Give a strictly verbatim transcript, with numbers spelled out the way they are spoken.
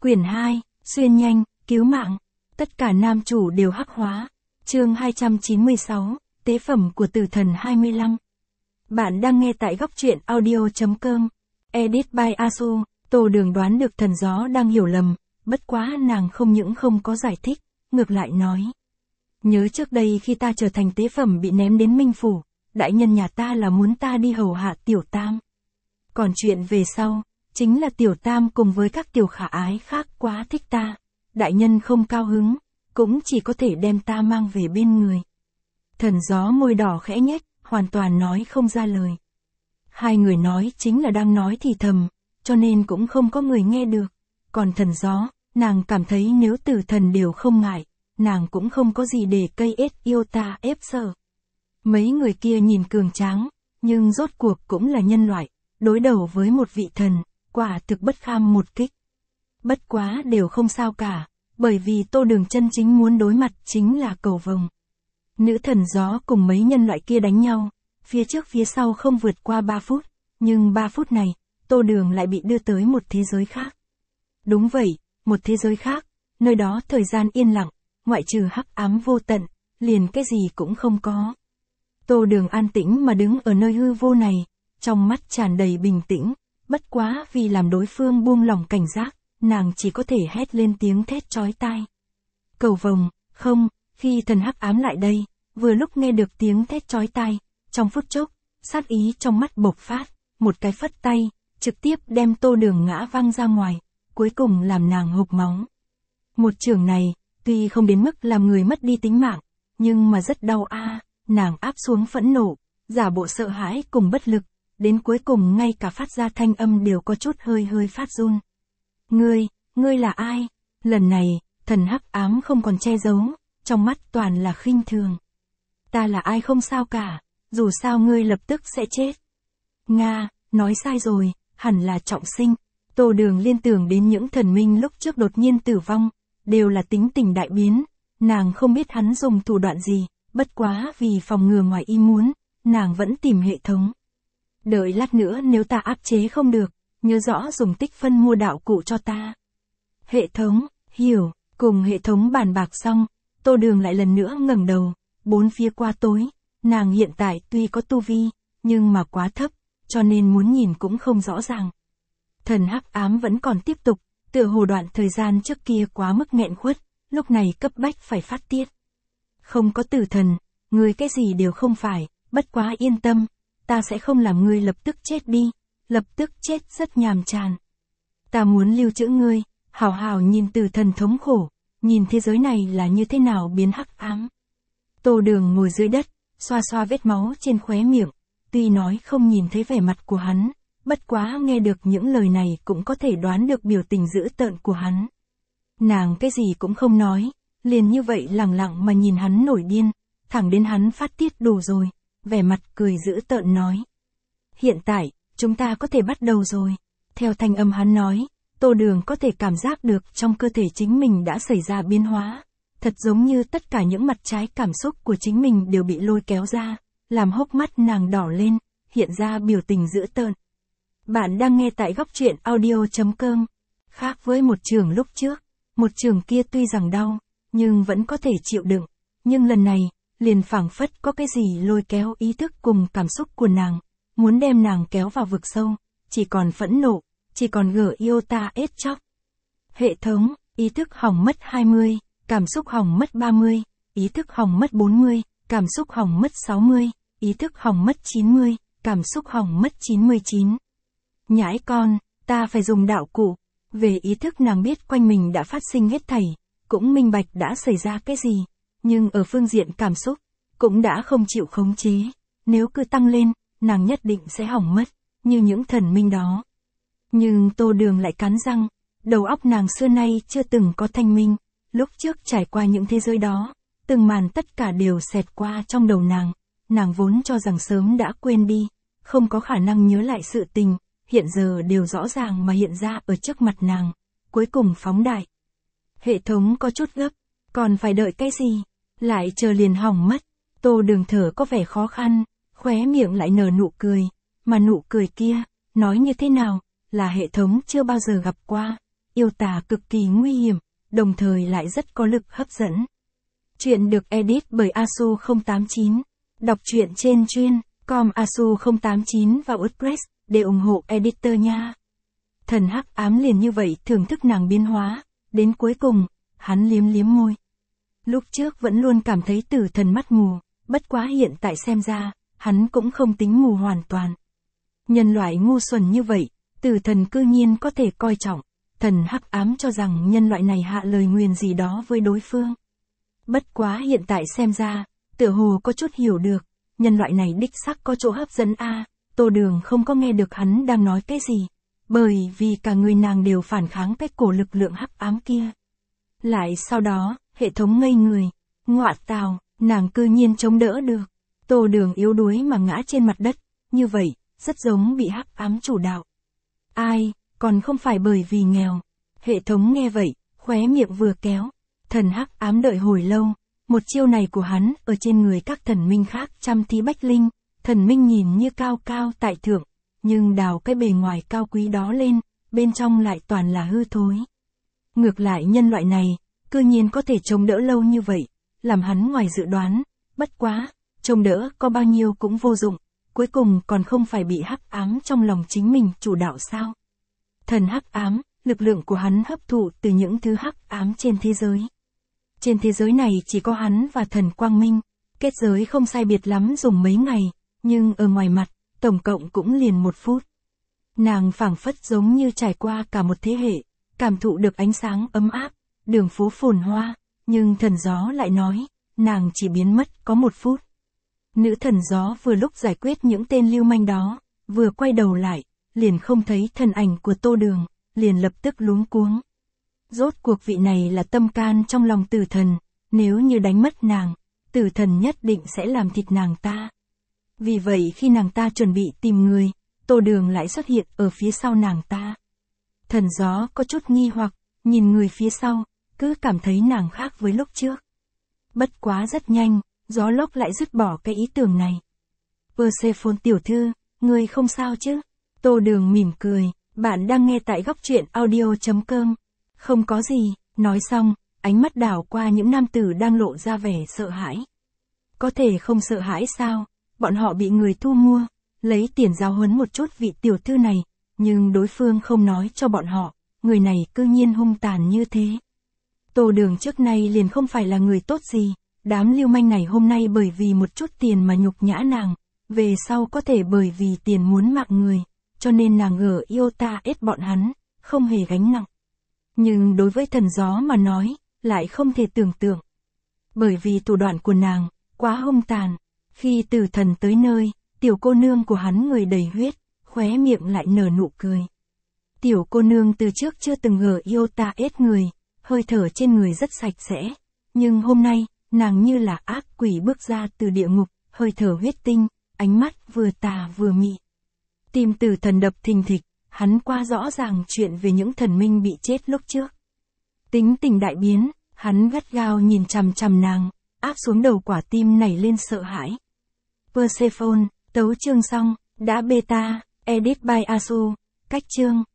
Quyển hai, xuyên nhanh, cứu mạng. Tất cả nam chủ đều hắc hóa. Chương hai trăm chín mươi sáu, tế phẩm của tử thần hai mươi lăm. Bạn đang nghe tại góc truyện audio chấm com. Edit by Asu. Tô Đường đoán được thần gió đang hiểu lầm, bất quá nàng không những không có giải thích, ngược lại nói. Nhớ trước đây khi ta trở thành tế phẩm bị ném đến Minh Phủ, đại nhân nhà ta là muốn ta đi hầu hạ Tiểu Tam. Còn chuyện về sau, chính là Tiểu Tam cùng với các tiểu khả ái khác quá thích ta. Đại nhân không cao hứng, cũng chỉ có thể đem ta mang về bên người. Thần gió môi đỏ khẽ nhếch, hoàn toàn nói không ra lời. Hai người nói chính là đang nói thì thầm, cho nên cũng không có người nghe được. Còn thần gió, nàng cảm thấy nếu tử thần đều không ngại, nàng cũng không có gì để cây ết yêu ta ép sợ. Mấy người kia nhìn cường tráng, nhưng rốt cuộc cũng là nhân loại, đối đầu với một vị thần, quả thực bất kham một kích. Bất quá đều không sao cả, bởi vì Tô Đường chân chính muốn đối mặt chính là cầu vồng. Nữ thần gió cùng mấy nhân loại kia đánh nhau, phía trước phía sau không vượt qua ba phút, nhưng ba phút này, Tô Đường lại bị đưa tới một thế giới khác. Đúng vậy, một thế giới khác, nơi đó thời gian yên lặng, ngoại trừ hắc ám vô tận, liền cái gì cũng không có. Tô Đường an tĩnh mà đứng ở nơi hư vô này, trong mắt tràn đầy bình tĩnh, bất quá vì làm đối phương buông lỏng cảnh giác, nàng chỉ có thể hét lên tiếng thét chói tai. Cầu vồng, không, khi thần hắc ám lại đây, vừa lúc nghe được tiếng thét chói tai, trong phút chốc, sát ý trong mắt bộc phát, một cái phất tay, trực tiếp đem Tô Đường ngã văng ra ngoài, cuối cùng làm nàng hộc máu. Một trường này, tuy không đến mức làm người mất đi tính mạng, nhưng mà rất đau a. Nàng áp xuống phẫn nộ, giả bộ sợ hãi cùng bất lực, đến cuối cùng ngay cả phát ra thanh âm đều có chút hơi hơi phát run. Ngươi, ngươi là ai? Lần này, thần hắc ám không còn che giấu, trong mắt toàn là khinh thường. Ta là ai không sao cả, dù sao ngươi lập tức sẽ chết. Nga, nói sai rồi, hẳn là trọng sinh. Tô Đường liên tưởng đến những thần minh lúc trước đột nhiên tử vong, đều là tính tình đại biến, nàng không biết hắn dùng thủ đoạn gì. Bất quá vì phòng ngừa ngoài ý muốn, nàng vẫn tìm hệ thống. Đợi lát nữa nếu ta áp chế không được, nhớ rõ dùng tích phân mua đạo cụ cho ta. Hệ thống, hiểu, cùng hệ thống bàn bạc xong, Tô Đường lại lần nữa ngẩng đầu, bốn phía qua tối, nàng hiện tại tuy có tu vi, nhưng mà quá thấp, cho nên muốn nhìn cũng không rõ ràng. Thần hắc ám vẫn còn tiếp tục, tựa hồ đoạn thời gian trước kia quá mức nghẹn khuất, lúc này cấp bách phải phát tiết. Không có tử thần, ngươi cái gì đều không phải, bất quá yên tâm, ta sẽ không làm ngươi lập tức chết đi, lập tức chết rất nhàm chán. Ta muốn lưu trữ ngươi, hào hào nhìn tử thần thống khổ, nhìn thế giới này là như thế nào biến hắc ám. Tô Đường ngồi dưới đất, xoa xoa vết máu trên khóe miệng, tuy nói không nhìn thấy vẻ mặt của hắn, bất quá nghe được những lời này cũng có thể đoán được biểu tình dữ tợn của hắn. Nàng cái gì cũng không nói. Liền như vậy lặng lặng mà nhìn hắn nổi điên, thẳng đến hắn phát tiết đủ rồi, vẻ mặt cười dữ tợn nói. Hiện tại, chúng ta có thể bắt đầu rồi. Theo thanh âm hắn nói, Tô Đường có thể cảm giác được trong cơ thể chính mình đã xảy ra biến hóa, thật giống như tất cả những mặt trái cảm xúc của chính mình đều bị lôi kéo ra, làm hốc mắt nàng đỏ lên, hiện ra biểu tình dữ tợn. Bạn đang nghe tại góc truyện audio chấm com. Khác với một trường lúc trước, một trường kia tuy rằng đau, nhưng vẫn có thể chịu đựng, nhưng lần này, liền phảng phất có cái gì lôi kéo ý thức cùng cảm xúc của nàng, muốn đem nàng kéo vào vực sâu, chỉ còn phẫn nộ, chỉ còn gở yêu ta ết chóc. Hệ thống, ý thức hỏng mất hai mươi, cảm xúc hỏng mất ba mươi, ý thức hỏng mất bốn mươi, cảm xúc hỏng mất sáu mươi, ý thức hỏng mất chín mươi, cảm xúc hỏng mất chín mươi chín. Nhãi con, ta phải dùng đạo cụ. Về ý thức nàng biết quanh mình đã phát sinh hết thảy, cũng minh bạch đã xảy ra cái gì, nhưng ở phương diện cảm xúc, cũng đã không chịu khống chế, nếu cứ tăng lên, nàng nhất định sẽ hỏng mất, như những thần minh đó. Nhưng Tô Đường lại cắn răng, đầu óc nàng xưa nay chưa từng có thanh minh, lúc trước trải qua những thế giới đó, từng màn tất cả đều xẹt qua trong đầu nàng, nàng vốn cho rằng sớm đã quên đi, không có khả năng nhớ lại sự tình, hiện giờ đều rõ ràng mà hiện ra ở trước mặt nàng, cuối cùng phóng đại. Hệ thống có chút gấp, còn phải đợi cái gì, lại chờ liền hỏng mất. Tô Đường thở có vẻ khó khăn, khóe miệng lại nở nụ cười, mà nụ cười kia, nói như thế nào, là hệ thống chưa bao giờ gặp qua, yêu tà cực kỳ nguy hiểm, đồng thời lại rất có lực hấp dẫn. Chuyện được edit bởi Asu không tám chín. Đọc truyện trên chuyên com Asu không tám chín và WordPress để ủng hộ editor nha. Thần hắc ám liền như vậy thưởng thức nàng biến hóa, đến cuối cùng, hắn liếm liếm môi. Lúc trước vẫn luôn cảm thấy tử thần mắt mù, bất quá hiện tại xem ra, hắn cũng không tính mù hoàn toàn. Nhân loại ngu xuẩn như vậy, tử thần cư nhiên có thể coi trọng, thần hắc ám cho rằng nhân loại này hạ lời nguyền gì đó với đối phương. Bất quá hiện tại xem ra, tựa hồ có chút hiểu được, nhân loại này đích xác có chỗ hấp dẫn a. Tô Đường không có nghe được hắn đang nói cái gì, bởi vì cả người nàng đều phản kháng cái cổ lực lượng hắc ám kia. Lại sau đó, hệ thống ngây người, ngọa tào, nàng cư nhiên chống đỡ được. Tô Đường yếu đuối mà ngã trên mặt đất, như vậy, rất giống bị hắc ám chủ đạo. Ai, còn không phải bởi vì nghèo. Hệ thống nghe vậy, khóe miệng vừa kéo. Thần hắc ám đợi hồi lâu, một chiêu này của hắn ở trên người các thần minh khác trăm thí bách linh, thần minh nhìn như cao cao tại thượng, nhưng đào cái bề ngoài cao quý đó lên, bên trong lại toàn là hư thối. Ngược lại nhân loại này, cư nhiên có thể chống đỡ lâu như vậy, làm hắn ngoài dự đoán, bất quá, chống đỡ có bao nhiêu cũng vô dụng, cuối cùng còn không phải bị hắc ám trong lòng chính mình chủ đạo sao. Thần hắc ám, lực lượng của hắn hấp thụ từ những thứ hắc ám trên thế giới. Trên thế giới này chỉ có hắn và thần quang minh, kết giới không sai biệt lắm dùng mấy ngày, nhưng ở ngoài mặt, tổng cộng cũng liền một phút. Nàng phảng phất giống như trải qua cả một thế hệ, cảm thụ được ánh sáng ấm áp, đường phố phồn hoa, nhưng thần gió lại nói, nàng chỉ biến mất có một phút. Nữ thần gió vừa lúc giải quyết những tên lưu manh đó, vừa quay đầu lại, liền không thấy thân ảnh của Tô Đường, liền lập tức luống cuống. Rốt cuộc vị này là tâm can trong lòng tử thần, nếu như đánh mất nàng, tử thần nhất định sẽ làm thịt nàng ta. Vì vậy khi nàng ta chuẩn bị tìm người, Tô Đường lại xuất hiện ở phía sau nàng ta. Thần gió có chút nghi hoặc, nhìn người phía sau, cứ cảm thấy nàng khác với lúc trước. Bất quá rất nhanh, gió lốc lại dứt bỏ cái ý tưởng này. Persephone tiểu thư, ngươi không sao chứ? Tô Đường mỉm cười, bạn đang nghe tại góc truyện audio chấm com. Không có gì, nói xong, ánh mắt đảo qua những nam tử đang lộ ra vẻ sợ hãi. Có thể không sợ hãi sao, bọn họ bị người thu mua, lấy tiền giáo huấn một chút vị tiểu thư này, nhưng đối phương không nói cho bọn họ, người này cư nhiên hung tàn như thế. Tô Đường trước nay liền không phải là người tốt gì, đám lưu manh này hôm nay bởi vì một chút tiền mà nhục nhã nàng, về sau có thể bởi vì tiền muốn mạng người, cho nên nàng gờ yêu ta ết bọn hắn, không hề gánh nặng. Nhưng đối với thần gió mà nói, lại không thể tưởng tượng. Bởi vì thủ đoạn của nàng, quá hung tàn, khi tử thần tới nơi, tiểu cô nương của hắn người đầy huyết, khóe miệng lại nở nụ cười. Tiểu cô nương từ trước chưa từng gờ yêu ta ết người, hơi thở trên người rất sạch sẽ, nhưng hôm nay, nàng như là ác quỷ bước ra từ địa ngục, hơi thở huyết tinh, ánh mắt vừa tà vừa mị. Tim tử thần đập thình thịch, hắn qua rõ ràng chuyện về những thần minh bị chết lúc trước. Tính tình đại biến, hắn gắt gao nhìn chằm chằm nàng, áp xuống đầu quả tim nảy lên sợ hãi. Persephone, tấu chương xong, đã beta, edit by Asu, cách chương.